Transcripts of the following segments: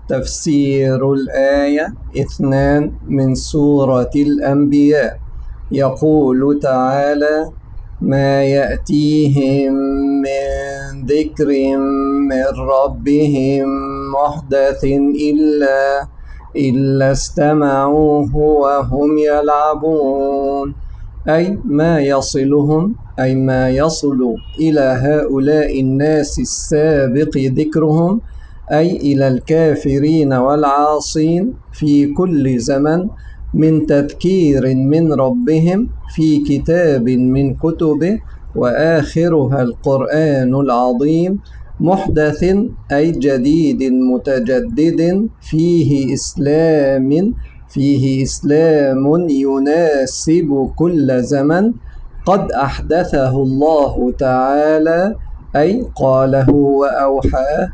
تفسير الآية 2 من سورة الأنبياء. يقول تعالى: ما يأتيهم من ذكر من ربهم محدث إلا استمعوه وهم يلعبون. أي ما يصل إلى هؤلاء الناس السابق ذكرهم، أي إلى الكافرين والعاصين في كل زمن، من تذكير من ربهم في كتاب من كتبه، وآخرها القرآن العظيم، محدث أي جديد متجدد، فيه إسلام يناسب كل زمن، قد أحدثه الله تعالى، أي قاله وأوحاه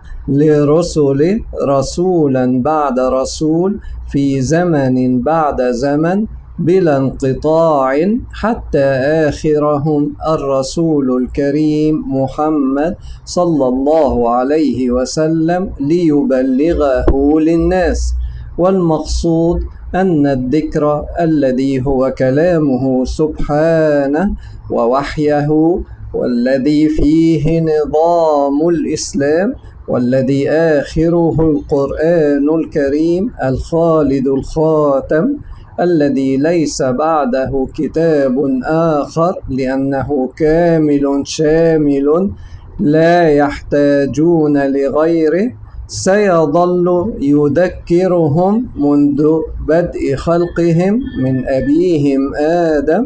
لرسله رسولا بعد رسول في زمن بعد زمن بلا انقطاع، حتى آخرهم الرسول الكريم محمد صلى الله عليه وسلم ليبلغه للناس. والمقصود أن الذكر الذي هو كلامه سبحانه ووحيه، والذي فيه نظام الإسلام، والذي آخره القرآن الكريم الخالد الخاتم، الذي ليس بعده كتاب آخر، لأنه كامل شامل لا يحتاجون لغيره، سيظل يذكرهم منذ بدء خلقهم من أبيهم آدم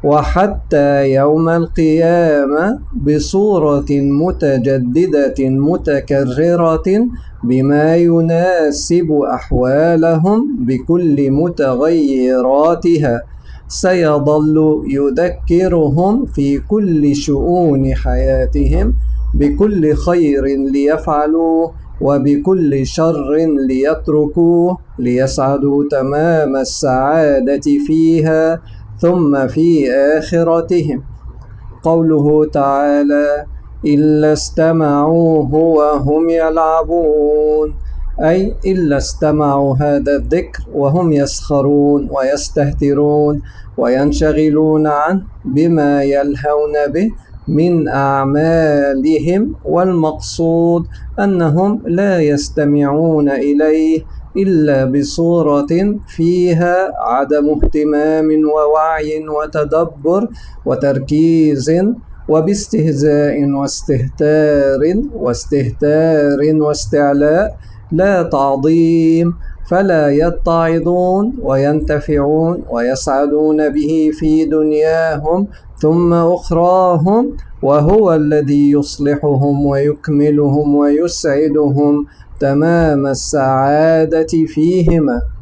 وحتى يوم القيامة بصورة متجددة متكررة بما يناسب أحوالهم بكل متغيراتها. سيظل يذكرهم في كل شؤون حياتهم بكل خير ليفعلوه وبكل شر ليتركوه، ليسعدوا تمام السعادة فيها ثم في آخرتهم. قوله تعالى: إلا استمعوه وهم يلعبون، أي إلا استمعوا هذا الذكر وهم يسخرون ويستهترون وينشغلون عنه بما يلهون به من أعمالهم. والمقصود أنهم لا يستمعون إليه إلا بصورة فيها عدم اهتمام ووعي وتدبر وتركيز، وباستهزاء واستهتار واستعلاء، لا تعظيم، فلا يتعظون وينتفعون ويسعدون به في دنياهم ثم أخراهم، وهو الذي يصلحهم ويكملهم ويسعدهم تمام السعادة فيهما.